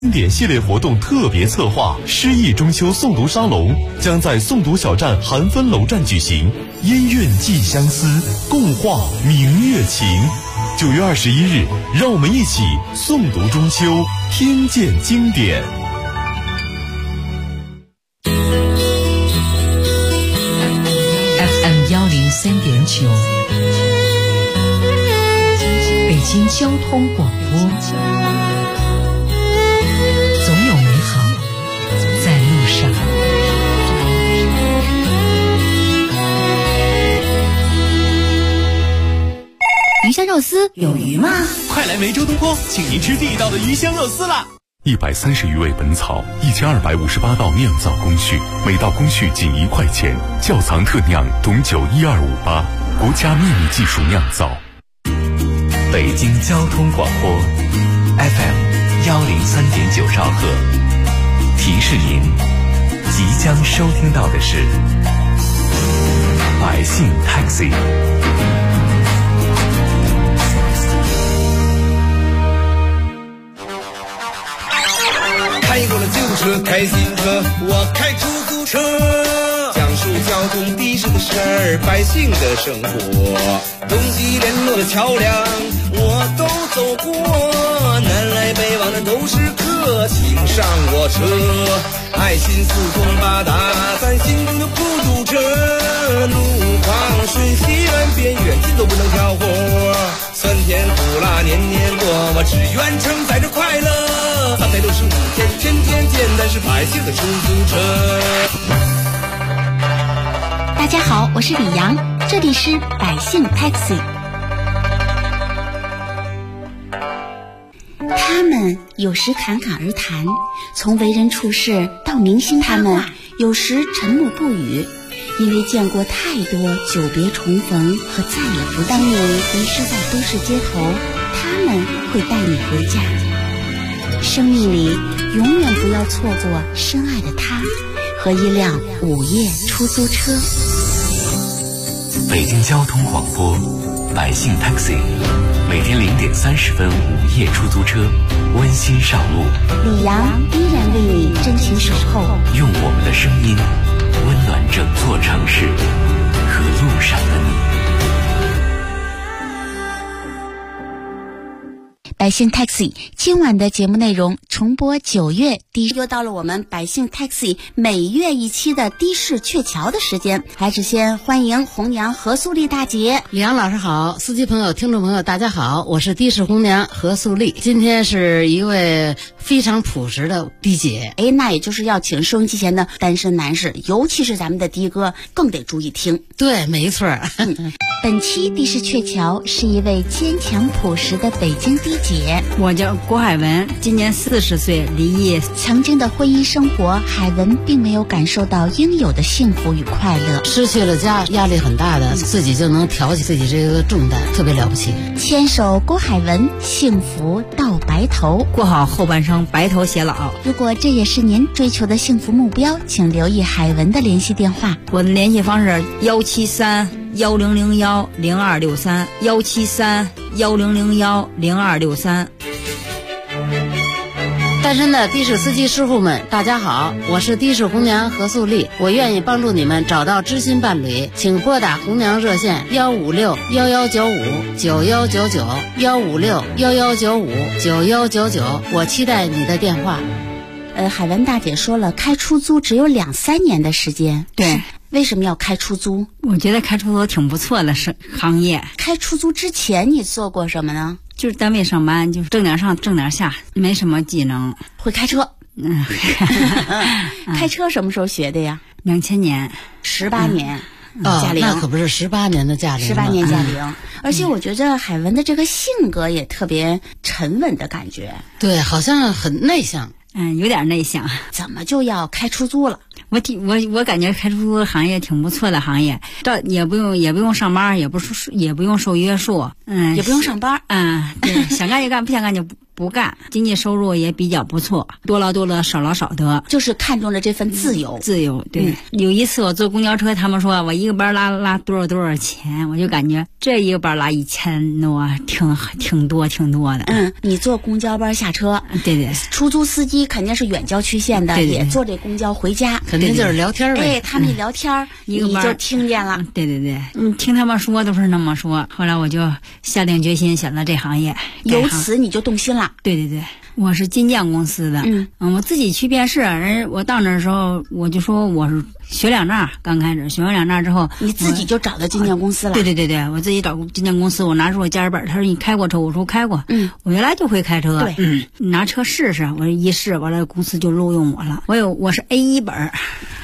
经典系列活动特别策划诗意中秋诵读沙龙将在诵读小站韩芬楼站举行，音韵寄相思，共话明月情。9月21日，让我们一起诵读中秋，听见经典。 FM 103.9，北京交通广播。总有美好在路上。 鱼香肉丝有鱼吗？ 快来梅州东坡，请您吃地道的鱼香肉丝啦！130余味本草，1258道酿造工序，每道工序仅1块钱，窖藏特酿董酒12588，国家秘密技术酿造。 北京交通广播 FM103.9兆赫，提示您即将收听到的是百姓 Taxi。 开过了救护车，开新车，我开出租车，讲述交通的士的事儿，百姓的生活，东西联络的桥梁我都走过，南来北往的都是客，请上我车，爱心四通八达，咱心中的孤独者，路况顺西远边远近都不能挑活，酸甜苦辣年年过，我只愿承载着快乐，365天天天见，咱是百姓的出租车。 大家好，我是李阳，这里是百姓 Taxi。 他们有时侃侃而谈，从为人处事到明星他们有时沉默不语，因为见过太多久别重逢和再也不当你迷失在都市街头，他们会带你回家。生命里永远不要错过深爱的他和一辆午夜出租车。 北京交通广播百姓 Taxi， 每天0点30分午夜出租车温馨上路， 李阳依然为你真情守候， 用我们的声音温暖整座城市和路上的你。 百姓 Taxi 今晚的节目内容重播9月又到了我们百姓 Taxi 每月一期的的士鹊桥的时间，还是先欢迎红娘何素丽大姐。 李阳老师好，司机朋友听众朋友大家好，我是的士红娘何素丽，今天是一位非常朴实的的姐。 那也就是要请收音机前的单身男士，尤其是咱们的的哥更得注意听。 对，没错。 本期的士鹊桥是一位坚强朴实的北京的姐， 我叫郭海文，今年40岁，离异。 曾经的婚姻生活，海文并没有感受到应有的幸福与快乐， 失去了家，压力很大的，自己就能挑起自己这个重担，特别了不起。 牵手郭海文，幸福到白头， 过好后半生，白头偕老。 如果这也是您追求的幸福目标，请留意海文的联系电话。 我的联系方式173-1001-0263 173-1001-0263。 单身的的士司机师傅们大家好，我是的士红娘何素丽，我愿意帮助你们找到知心伴侣，请拨打红娘热线156-1195-9199，156-1195-9199，我期待你的电话。 海文大姐说了，开出租只有2-3年的时间。 对， 为什么要开出租？ 我觉得开出租挺不错的行业。 开出租之前你做过什么呢？ 就是单位上班，就是挣点上挣点下，没什么技能。 会开车。开车什么时候学的呀 ？2000年 ，18年。驾龄， 那可不是18年的驾龄 ，18年驾龄。而且我觉得海文的这个性格也特别沉稳的感觉。 对，好像很内向。 有点内向。 怎么就要开出租了？ 我感觉开出租行业挺不错的行业，这也不用上班，也不用受约束， 也不用上班。 对，想干就干，不想干就不干，经济收入也比较不错，多劳多得，少劳少得， 就是看中了这份自由。 自由，对。有一次我坐公交车，他们说我一个班拉多少钱，我就感觉这一个班拉1000多，挺多的。 你坐公交班下车， 对， 出租司机肯定是远郊区县的， 对， 也坐这公交回家， 肯定就是聊天呗。 他们一聊天，你就听见了。 对，听他们说都是那么说。后来我就下定决心选择这行业， 由此你就动心了。 对，我是金匠公司的，我自己去面试，我到那的时候我就说我是学两证，刚开始学完两证之后， 你自己就找到金匠公司了。 对，我自己找金匠公司，我拿出我驾驶本，他说你开过车，我说开过，我原来就会开车， 对， 拿车试试，我一试，完了公司就录用我了。我是 A1 本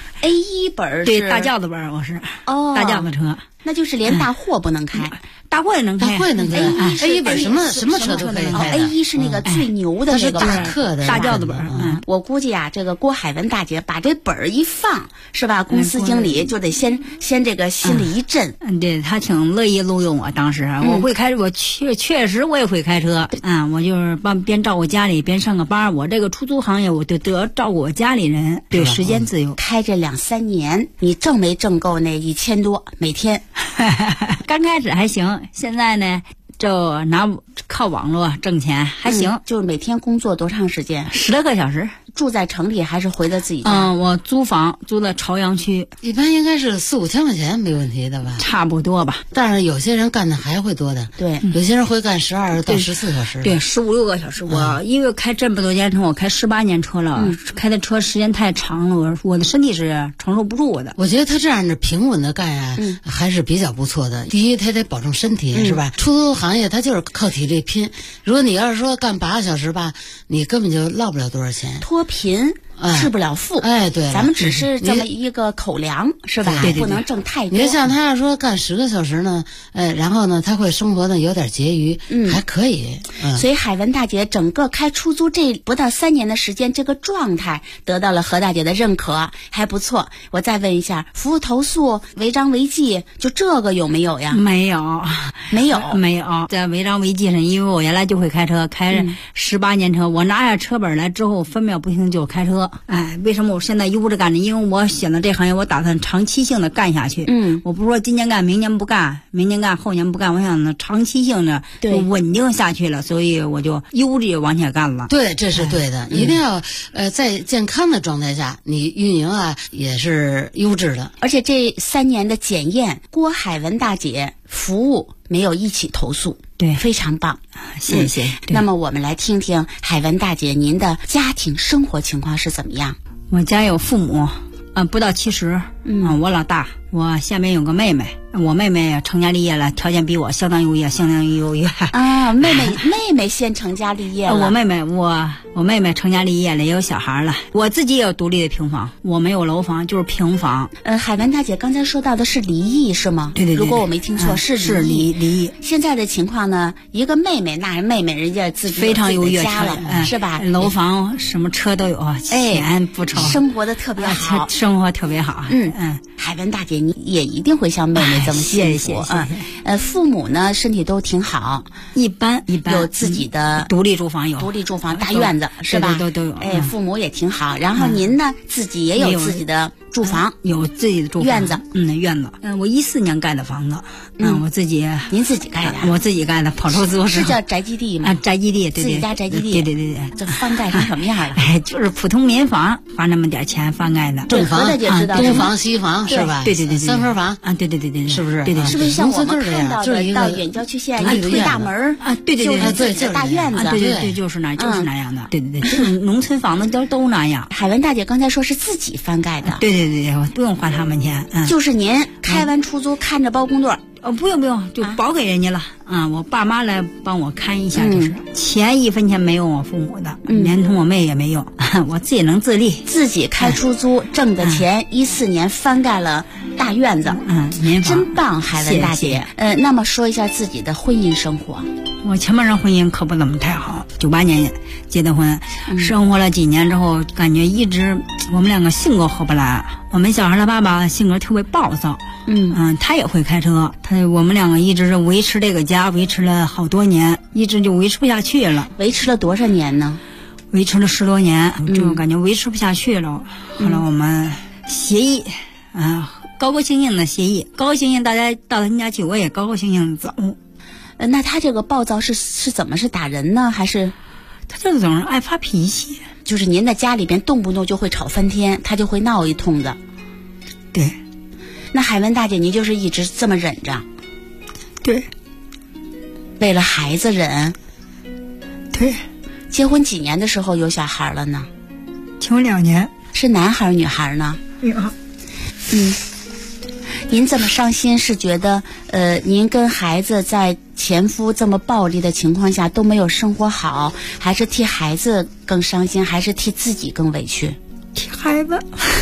，A1 本对，大轿子本，我是大轿子车， 那就是连大货不能开。 大货也能开， 大货也能开。A1 本什么车都可以开。 A1 是那个最牛的那个大客的大轿子本。 我估计这个郭海文大姐把这本儿一放，是吧？公司经理就得先这个心里一震。 对，他挺乐意录用我。当时我会开，我确实我也会开车。我就是边照顾家里边上个班。我这个出租行业，我就得照顾我家里人，对，时间自由。 开这2-3年，你挣没挣够那1000多每天？ 刚开始还行。现在呢，就靠网络挣钱还行。 就是每天工作多长时间 ？10多个小时。 住在城里还是回到自己家？ 我租房租在朝阳区， 一般应该是4-5千块钱没问题的吧？ 差不多吧。 但是有些人干的还会多的， 对， 有些人会干12到14小时， 对，15-16个小时。我因为开这么多年车，我开18年车了，开的车时间太长了，我的身体是承受不住的。 我觉得他这样的平稳的干还是比较不错的。第一，他得保证身体，是吧？出租行业他就是靠体力拼。如果你要是说干8个小时吧，你根本就落不了多少钱。 脱贫致不了富， 对， 咱们只是这么一个口粮，是吧？ 对， 不能挣太多。 你像他要说干10个小时呢，然后呢，他会生活的有点拮据，还可以。 所以海文大姐整个开出租这不到3年的时间，这个状态得到了何大姐的认可，还不错。我再问一下，服务投诉、违章违纪，就这个有没有呀？ 没有。在违章违纪上，因为我原来就会开车，开18年车，我拿下车本来之后，分秒不停就开车。为什么我现在悠着干呢？因为我选择这行业，我打算长期性的干下去。我不是说今年干，明年不干，明年干，后年不干，我想呢长期性的就稳定下去了，所以我就悠着往下干了。 对，这是对的，一定要在健康的状态下，你运营也是优质的。 而且这3年的检验，郭海文大姐服务没有一起投诉。 对， 非常棒， 谢谢。 那么我们来听听海文大姐您的家庭生活情况是怎么样？ 我家有父母，不到70，我老大，我下面有个妹妹，我妹妹成家立业了，条件比我相当优越啊。妹妹先成家立业了。 我妹妹成家立业了，也有小孩了。我自己也有独立的平房，我没有楼房，就是平房。 海文大姐刚才说到的是离异是吗？ 对。 如果我没听错，是离异。 现在的情况呢，一个妹妹，那妹妹人家自己非常优越家了，是吧？ 楼房什么车都有，钱不愁， 生活的特别好， 生活特别好。 海文大姐，你也一定会像妹妹这么幸福啊！父母呢身体都挺好， 一般有自己的独立住房， 大院子是吧？ 都有。 父母也挺好。然后您呢，自己也有自己的住房， 有自己的住房院子， 院子。我14年盖的房子，我自己， 您自己盖的？ 我自己盖的，跑出租是叫宅基地吗？ 宅基地，对， 自己家宅基地， 对。 这翻盖成什么样了？ 就是普通民房，花那么点钱翻盖的。 正房， 东房西房是吧？ 对 ，3分房啊，对， 是不是？ 对， 是不是像我们看到的到远郊区县一推大门啊？对， 就是自己的大院子， 对，就是那样的，对，就是农村房子都那样。 海文大姐刚才说是自己翻盖的， 对，我不用花他们钱， 就是您开完出租看着包工队。 不用，就包给人家了。我爸妈来帮我看一下，就是钱1分钱没有我父母的，连同我妹也没有，我自己能自立， 自己开出租挣的钱，14年翻盖了大院子， 民房真棒，海文大姐。那么说一下自己的婚姻生活。 我前半生婚姻可不怎么太好，98年结的婚，生活了几年之后，感觉一直我们两个性格合不来。我们小孩的爸爸性格特别暴躁， 他也会开车，我们两个一直是维持这个家，维持了好多年，一直就维持不下去了。 维持了多少年呢？ 维持了10多年，就感觉维持不下去了。后来我们协议，高高兴兴的协议，高高兴兴大家到他们家去，我也高高兴兴的走。 那他这个暴躁是怎么？是打人呢，还是？ 他就是总是爱发脾气， 就是您在家里边动不动就会吵翻天，他就会闹一通的。 对。 那海文大姐，您就是一直这么忍着？ 对。 为了孩子忍？ 对。 结婚几年的时候有小孩了呢？ 结婚2年。 是男孩女孩呢？ 女孩。 您这么伤心，是觉得您跟孩子在前夫这么暴力的情况下都没有生活好，还是替孩子更伤心，还是替自己更委屈？ 替孩子。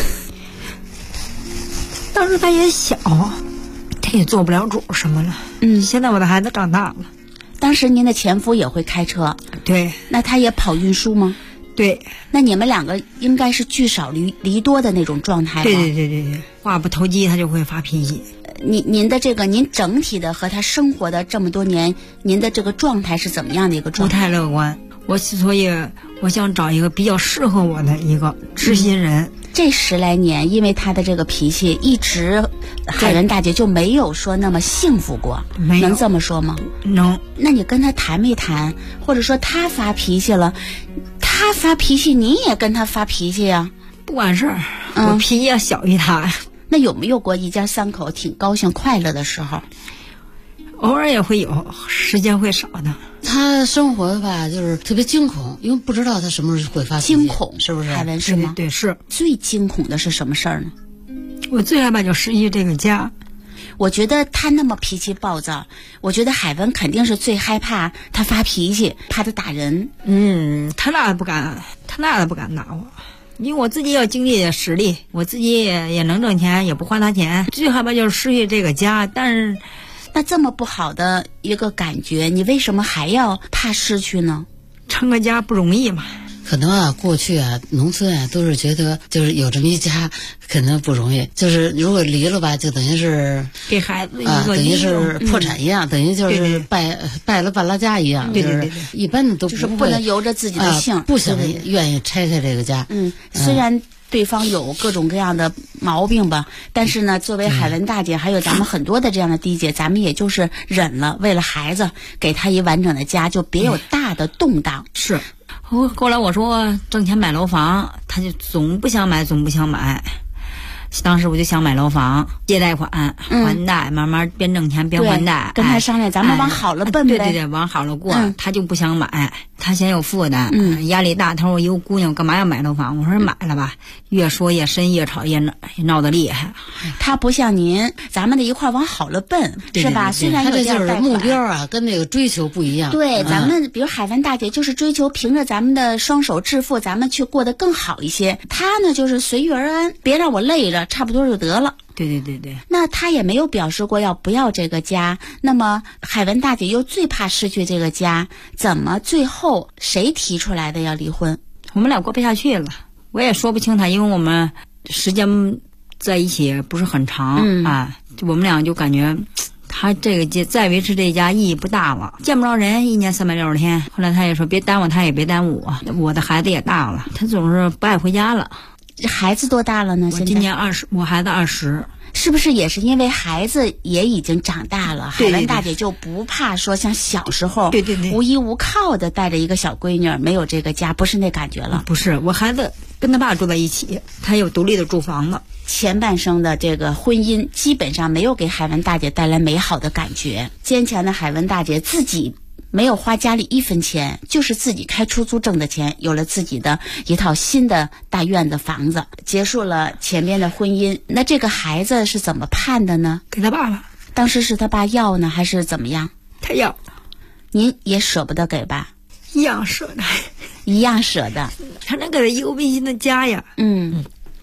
当时他也小，他也做不了主什么了。现在我的孩子长大了。 当时您的前夫也会开车？ 对。 那他也跑运输吗？ 对。 那你们两个应该是聚少离多的那种状态吧？ 对，话不投机他就会发脾气。 您的这个，您整体的和他生活的这么多年，您的这个状态是怎么样的一个状态？ 不太乐观。所以我想找一个比较适合我的一个知心人。 这10来年，因为他的这个脾气，一直海文大姐就没有说那么幸福过，能这么说吗？ 能。 那你跟他谈没谈？或者说他发脾气了，他发脾气，你也跟他发脾气呀？ 不管事儿，我脾气要小于他。 那有没有过一家3口挺高兴快乐的时候？ 偶尔也会有，时间会少的。 他生活吧，就是特别惊恐，因为不知道他什么时候会发脾气。 惊恐是不是？ 海文是吗？ 对，是。 最惊恐的是什么事儿呢？ 我最害怕就失去这个家。 我觉得他那么脾气暴躁，我觉得海文肯定是最害怕他发脾气，怕他打人。 他那不敢打我。因为我自己有经济的实力，我自己也能挣钱，也不花他钱。最害怕就是失去这个家，但是那这么不好的一个感觉，你为什么还要怕失去呢？ 成个家不容易嘛。 可能过去农村都是觉得就是有这么一家可能不容易，就是如果离了吧，就等于是给孩子一个等于是破产一样，等于就是败了半拉家一样。 对， 一般的都就是不能由着自己的性， 不想愿意拆开这个家。 虽然对方有各种各样的毛病吧，但是呢，作为海文大姐，还有咱们很多的这样的弟姐，咱们也就是忍了，为了孩子，给他一完整的家，就别有大的动荡。 是。后来我说挣钱买楼房，他就总不想买。当时我就想买楼房，借贷款还贷，慢慢边挣钱边还贷。 跟他商量，咱们往好了奔呗。 对，往好了过。他就不想买，他嫌有负担，压力大。他说我一个姑娘干嘛要买楼房？我说买了吧。越说越深，越吵越闹得厉害。 他不像您，咱们得一块往好了奔，是吧？虽然有这就是目标跟那个追求不一样。 对，咱们比如海文大姐就是追求凭着咱们的双手致富，咱们去过得更好一些。他呢就是随遇而安，别让我累着，差不多就得了。 对。 那他也没有表示过要不要这个家。那么海文大姐又最怕失去这个家，怎么最后谁提出来的要离婚？ 我们俩过不下去了，我也说不清他，因为我们时间在一起不是很长我们俩就感觉他这个家再维持这家意义不大了，见不着人，1年360天。后来他也说别耽误他，也别耽误我的孩子也大了，他总是不爱回家了。 孩子多大了呢？ 我今年20，我孩子20。 是不是也是因为孩子也已经长大了，海文大姐就不怕说像小时候无依无靠的带着一个小闺女，没有这个家，不是那感觉了？ 不是，我孩子跟他爸住在一起，他有独立的住房子。 前半生的这个婚姻基本上没有给海文大姐带来美好的感觉。坚强的海文大姐自己没有花家里1分钱，就是自己开出租挣的钱，有了自己的一套新的大院子房子，结束了前面的婚姻。那这个孩子是怎么判的呢？ 给他爸爸。 当时是他爸要呢，还是怎么样？ 他要。 您也舍不得给吧？ 一样舍得。 一样舍得。 他能给他一个温馨的家呀。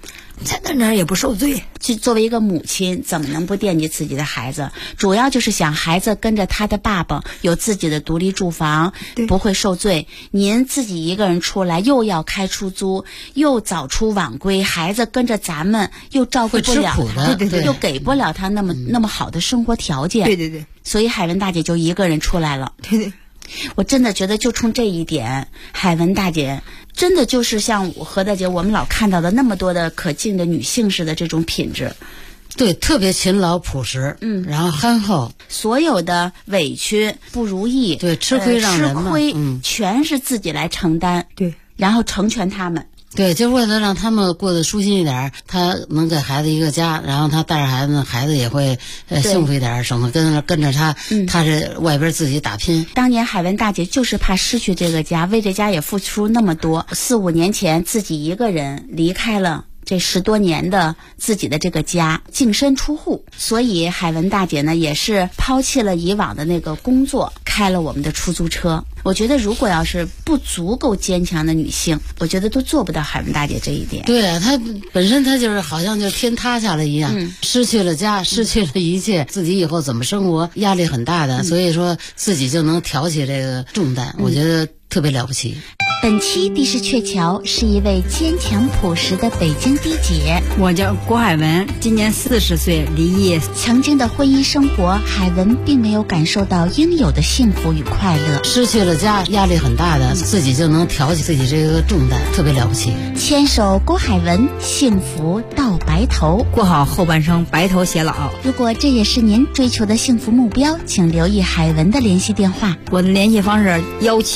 在那儿也不受罪。 作为一个母亲，怎么能不惦记自己的孩子？主要就是想孩子跟着他的爸爸有自己的独立住房，不会受罪。您自己一个人出来，又要开出租，又早出晚归，孩子跟着咱们又照顾不了他，又给不了他那么好的生活条件。 对对对， 所以海文大姐就一个人出来了。 对对。 我真的觉得就冲这一点，海文大姐真的就是像何大姐我们老看到的那么多的可敬的女性式的这种品质。 对，特别勤劳朴实，然后憨厚， 所有的委屈不如意， 对，吃亏让人吃亏，全是自己来承担， 对， 然后成全他们。 对，就为了让他们过得舒心一点，他能给孩子一个家，然后他带着孩子，孩子也会幸福一点，省得跟着他，他是外边自己打拼。 当年海文大姐就是怕失去这个家，为这家也付出那么多，4、5年前自己一个人离开了这10多年的自己的这个家，净身出户，所以海文大姐呢也是抛弃了以往的那个工作，开了我们的出租车。我觉得如果要是不足够坚强的女性，我觉得都做不到海文大姐这一点。 对啊，她本身她就是好像就天塌下了一样，失去了家，失去了一切，自己以后怎么生活压力很大的，所以说自己就能挑起这个重担，我觉得特别了不起。 本期的士鹊桥是一位坚强朴实的北京的姐， 我叫郭海文，今年40岁，离异。 曾经的婚姻生活，海文并没有感受到应有的幸福与快乐， 失去了家，压力很大的，自己就能挑起自己这个重担，特别了不起。 牵手郭海文，幸福到白头， 过好后半生，白头偕老。 如果这也是您追求的幸福目标，请留意海文的联系电话。 我的联系方式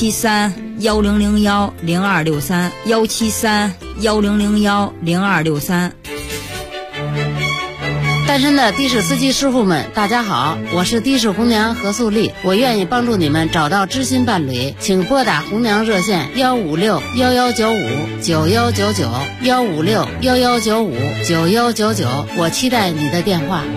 173-1001-0263 173-1001-0263。 单身的的士司机师傅们，大家好，我是的士红娘何素丽，我愿意帮助你们找到知心伴侣，请拨打红娘热线156-1195-9199，156-1195-9199，我期待你的电话。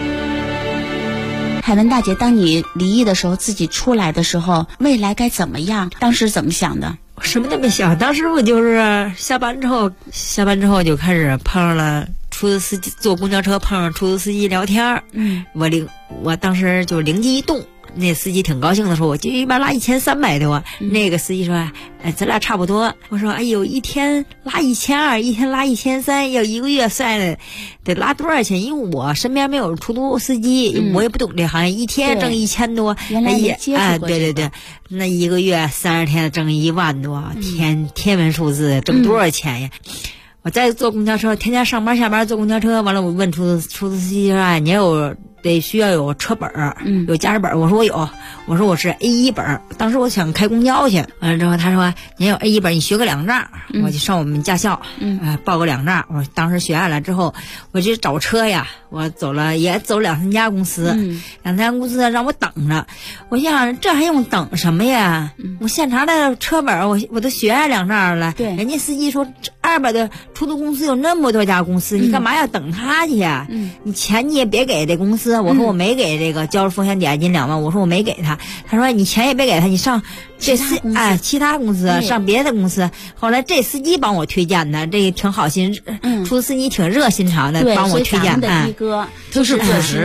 海文大姐，当你离异的时候，自己出来的时候，未来该怎么样？当时怎么想的？ 什么都没想，当时我就是下班之后就开始碰上了出租司机，坐公交车碰上出租司机聊天。我当时就灵机一动，那司机挺高兴的说，我就一般拉1300多。那个司机说，咱俩差不多。我说，哎呦，一天拉1200，一天拉1300，要一个月算了得拉多少钱？因为我身边没有出租司机，我也不懂这行业，一天挣1000多。 原来你接触过这个。 对，那一个月30天挣1万多，天文数字，挣多少钱呀？我在坐公交车，天天上班下班坐公交车，完了我问出租司机说，你需要有车本儿，有驾驶本儿。我说我有，我说我是 A1 本儿。当时我想开公交去，完了之后他说你有 A1 本儿，你学个2证，我就上我们驾校，报个2证。我当时学下来之后，我就找车呀，我走了2-3家公司，2-3家公司让我等着。我想这还用等什么呀？我现查的车本儿，我都学下2证了。 对， 人家司机说200的出租公司有那么多家公司，你干嘛要等他去呀？你钱你也别给这公司。我说我没给这个交了风险抵押金2万，我说我没给他。他说你钱也别给他，你上这其他公司上别的公司。后来这司机帮我推荐的，这个挺好心，出租司机挺热心肠的，帮我推荐。 的哥都是朴实，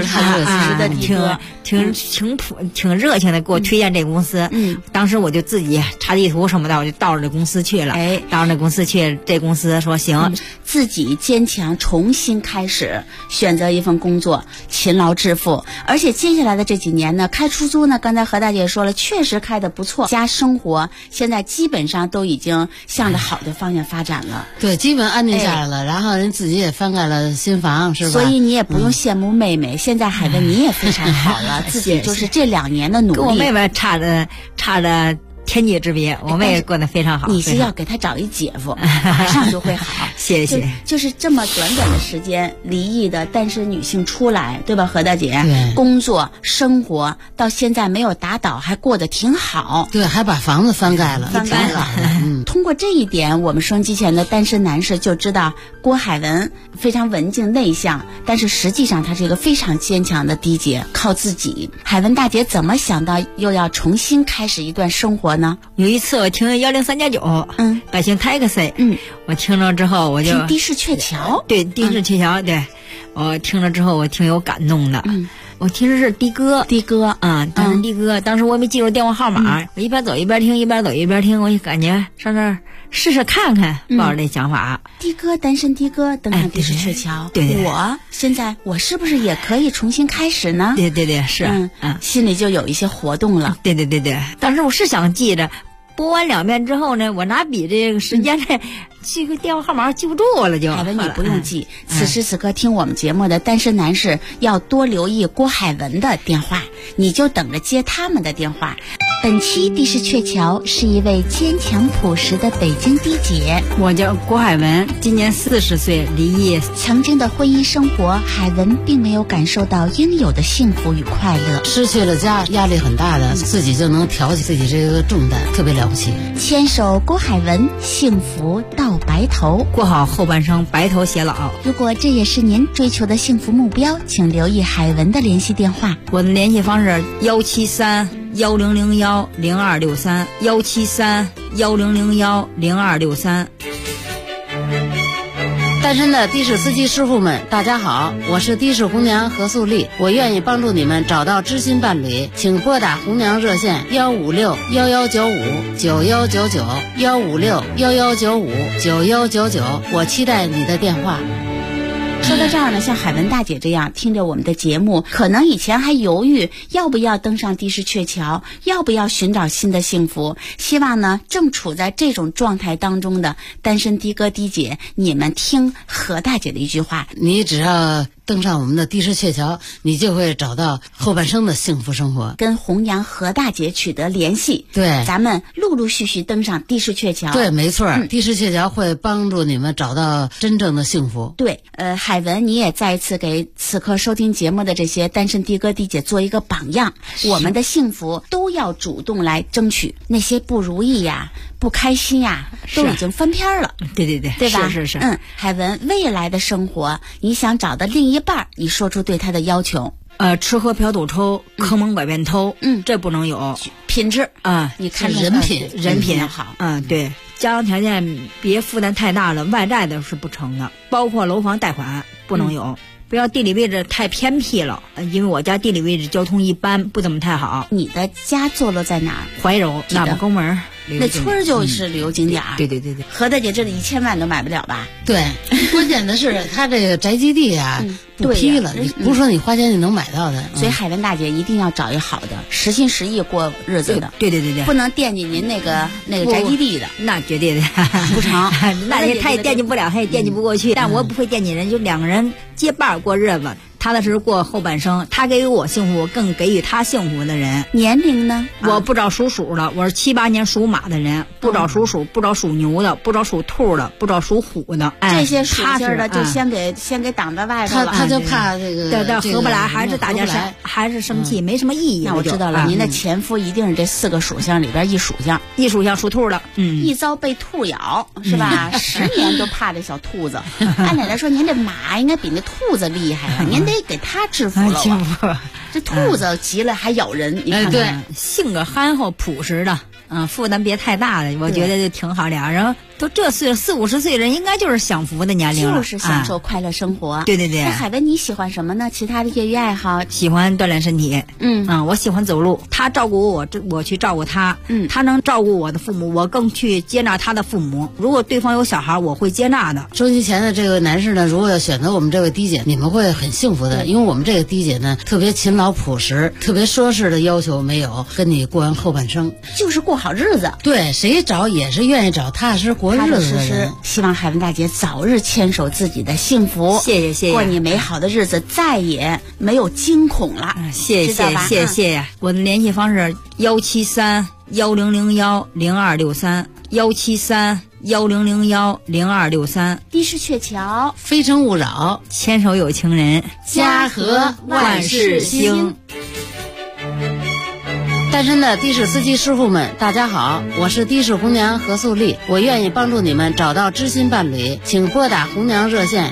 挺热情的，给我推荐这个公司。当时我就自己查地图什么的，我就到了这公司去了。到了这公司去，这公司说行， 自己坚强，重新开始，选择一份工作，勤劳致富。而且接下来的这几年呢，开出租呢，刚才何大姐说了，确实开得不错，家生活现在基本上都已经向着好的方向发展了。 对，基本安定下来了，然后人自己也翻盖了新房，是吧？ 所以你也不用羡慕妹妹，现在海文你也非常好了，自己就是这2年的努力， 跟我妹妹差着天地之别，我们也过得非常好。 你是要给他找一姐夫，马上就会好。 谢谢。 就是这么短的时间，离异的单身女性出来，对吧，何大姐？ 对， 工作生活到现在没有打倒，还过得挺好。 对，还把房子翻盖了， 翻盖了。通过这一点，我们收音机前的单身男士就知道郭海文非常文静内向，但是实际上他是一个非常坚强的的姐，靠自己。海文大姐怎么想到又要重新开始一段生活呢？ 有一次我听103.9，百姓 taxi，我听了之后后我就听的士鹊桥， 对，的士鹊桥，对，我听了之后我挺有感动的。我听着是的哥，当时的哥，当时我也没记住电话号码，我一边走一边听，一边走一边听，我就感觉上那儿试试看看，抱着这想法。 的哥，单身的哥登上的士鹊桥， 对， 我现在我是不是也可以重新开始呢？ 对，是， 心里就有一些活动了。 对，当时我是想记着。播完2遍之后呢，我拿笔这个时间这个电话号码记不住了就。 海文，你不用记。此时此刻听我们节目的单身男士要多留意郭海文的电话，你就等着接他们的电话。本期的士鹊桥是一位坚强朴实的北京的姐， 我叫郭海文，今年40岁，离异。 曾经的婚姻生活，海文并没有感受到应有的幸福与快乐， 失去了家，压力很大的，自己就能挑起自己这个重担，特别了不起。 牵手郭海文，幸福到白头， 过好后半生，白头偕老。 如果这也是您追求的幸福目标，请留意海文的联系电话。 我的联系方式173-1001-0263，173-1001-0263。 单身的的士司机师傅们，大家好，我是的士红娘何素丽，我愿意帮助你们找到知心伴侣，请拨打红娘热线156-1195-9199，156-1195-9199，我期待你的电话。 说到这儿呢，像海文大姐这样听着我们的节目，可能以前还犹豫要不要登上的士鹊桥，要不要寻找新的幸福。希望呢，正处在这种状态当中的单身的哥的姐，你们听何大姐的一句话： 你只要登上我们的的士鹊桥，你就会找到后半生的幸福生活。 跟弘扬何大姐取得联系， 对， 咱们陆陆续续登上的士鹊桥。 对，没错，的士鹊桥会帮助你们找到真正的幸福。 对，海文，你也再一次给此刻收听节目的这些单身的哥的姐做一个榜样，我们的幸福都要主动来争取，那些不如意呀、不开心呀，都已经翻篇了。 对吧？ 是。 海文，未来的生活，你想找的另一半，你说出对他的要求。 吃喝嫖赌抽，坑蒙拐骗偷，这不能有。 品质啊， 你看人品好。 对，家庭条件别负担太大了，外债的是不成的，包括楼房贷款不能有。不要地理位置太偏僻了，因为我家地理位置交通一般，不怎么太好。 你的家坐落在哪儿？ 怀柔喇叭沟门， 那村儿就是旅游景点。 对。 何大姐这里1000万都买不了吧？ 对，关键的是他这个宅基地啊，不批了，你不是说你花钱你能买到的。 所以海文大姐一定要找一好的，实心实意过日子的。 对， 不能惦记您那个宅基地的， 那绝对的不成。 那他也惦记不了，他也惦记不过去。但我不会惦记人，就2个人结伴过日子。踏踏实实过后半生，他给予我幸福，更给予他幸福的人。 年龄呢？ 我不找属鼠的，我是78年属马的人，不找属鼠，不找属牛的，不找属兔的，不找属虎的。 这些属性的就先给挡在外头了。 他就怕这个合不来，还是大家还是生气，没什么意义。 那我知道了，您的前夫一定是这4个属相里边一属相属兔的。 一遭被兔咬是吧？10年都怕这小兔子。按奶奶说，您这马应该比那兔子厉害啊，您得给他制服了。这兔子急了还咬人，你看看， 性格憨厚朴实的，负担别太大的，我觉得就挺好。俩人都这岁40-50岁人，应该就是享福的年龄了， 就是享受快乐生活。 对。 那海文你喜欢什么呢？其他的业余爱好？ 喜欢锻炼身体。我喜欢走路。他照顾我去照顾他。他能照顾我的父母，我更去接纳他的父母。如果对方有小孩，我会接纳的。 收机前的这个男士呢，如果要选择我们这位的姐，你们会很幸福的，因为我们这个的姐呢，特别勤劳朴实，特别奢侈的要求没有，跟你过完后半生， 就是过好日子。 对，谁找也是愿意找踏踏实过日子的人。 希望海文大姐早日牵手自己的幸福。 谢谢， 过你美好的日子，再也没有惊恐了。 谢谢。我的联系方式173-1001-0263，173-1001-0263。 的士鹊桥， 非诚勿扰， 牵手有情人， 家和万事兴。单身的的士司机师傅们，大家好，我是的士红娘何素丽，我愿意帮助你们找到知心伴侣，请拨打红娘热线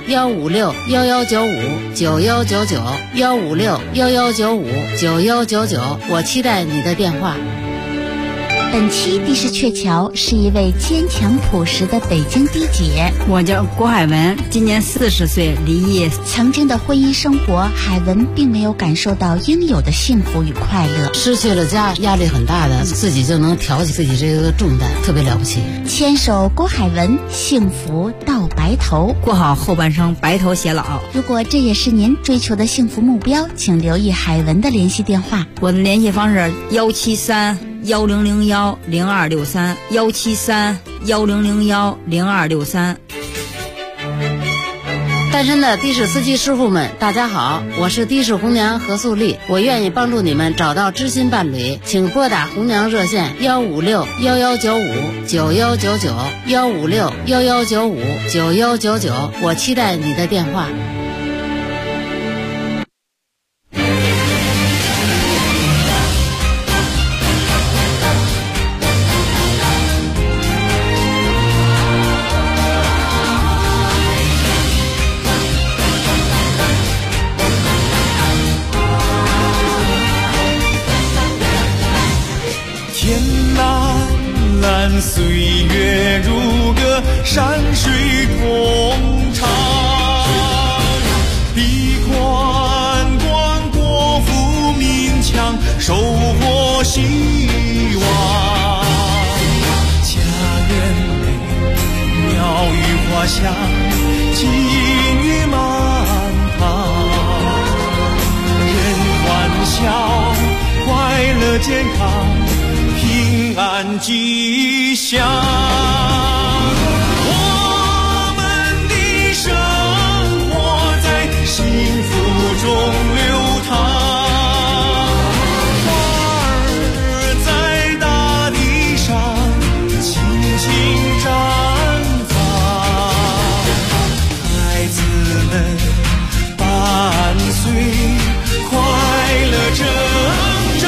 156-1195-9199，156-1195-9199，我期待你的电话。 本期的士鹊桥是一位坚强朴实的北京的姐。 我叫郭海文，今年40岁，离异。 曾经的婚姻生活，海文并没有感受到应有的幸福与快乐。 失去了家，压力很大的，自己就能挑起自己这个重担，特别了不起。 牵手郭海文，幸福到白头， 过好后半生，白头偕老。 如果这也是您追求的幸福目标，请留意海文的联系电话。 我的联系方式173-1001-0263，173-1001-0263。 单身的的士司机师傅们，大家好，我是的士红娘何素丽，我愿意帮助你们找到知心伴侣，请拨打红娘热线156-1195-9199，156-1195-9199，我期待你的电话。 岁月如歌，山水同唱，笔宽广，国富民强，收获希望。家园内，鸟语花香，金玉满堂，人欢笑，快乐健康，平安吉祥。我们的生活在幸福中流淌，花儿在大地上轻轻绽放，孩子们伴随快乐成长，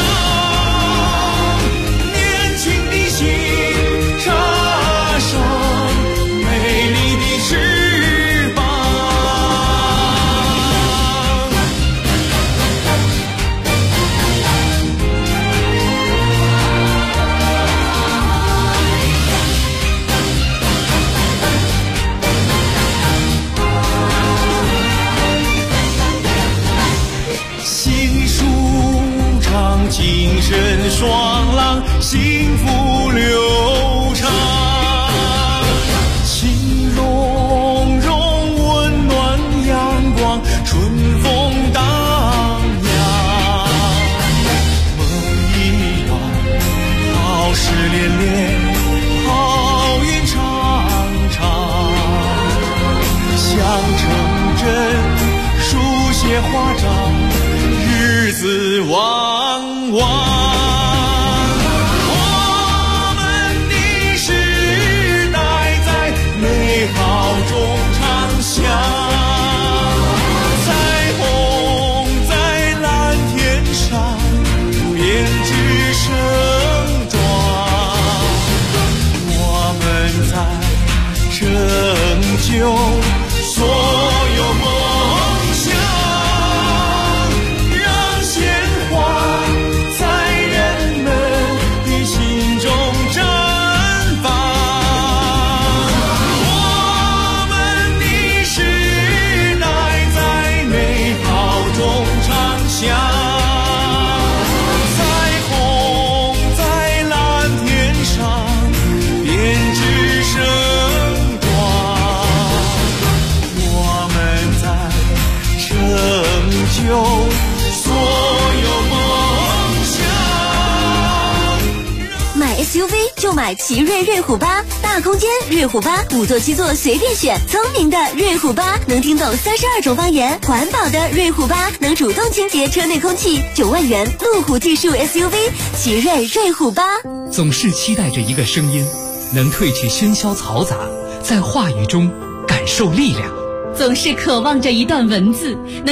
精神爽朗，幸福流畅，情融融，温暖阳光，春风荡漾。梦一场，好事连连，好运长长，香成真，书写花章，日子旺旺。我们的时代在美好中长相，彩虹在蓝天上编织盛装，我们在成就所有梦想，让鲜花在人们的心中绽放。我们的时代在美好中长相，彩虹在蓝天上编织盛装，我们在成就所有梦想。 买 SUV 就买奇瑞瑞虎8，大空间瑞虎8，5座7座随便选，聪明的瑞虎8能听懂32种方言，环保的瑞虎8能主动清洁车内空气，9万元路虎技术 SUV 奇瑞瑞虎8。 总是期待着一个声音，能褪去喧嚣嘈杂，在话语中感受力量。 总是渴望着一段文字，能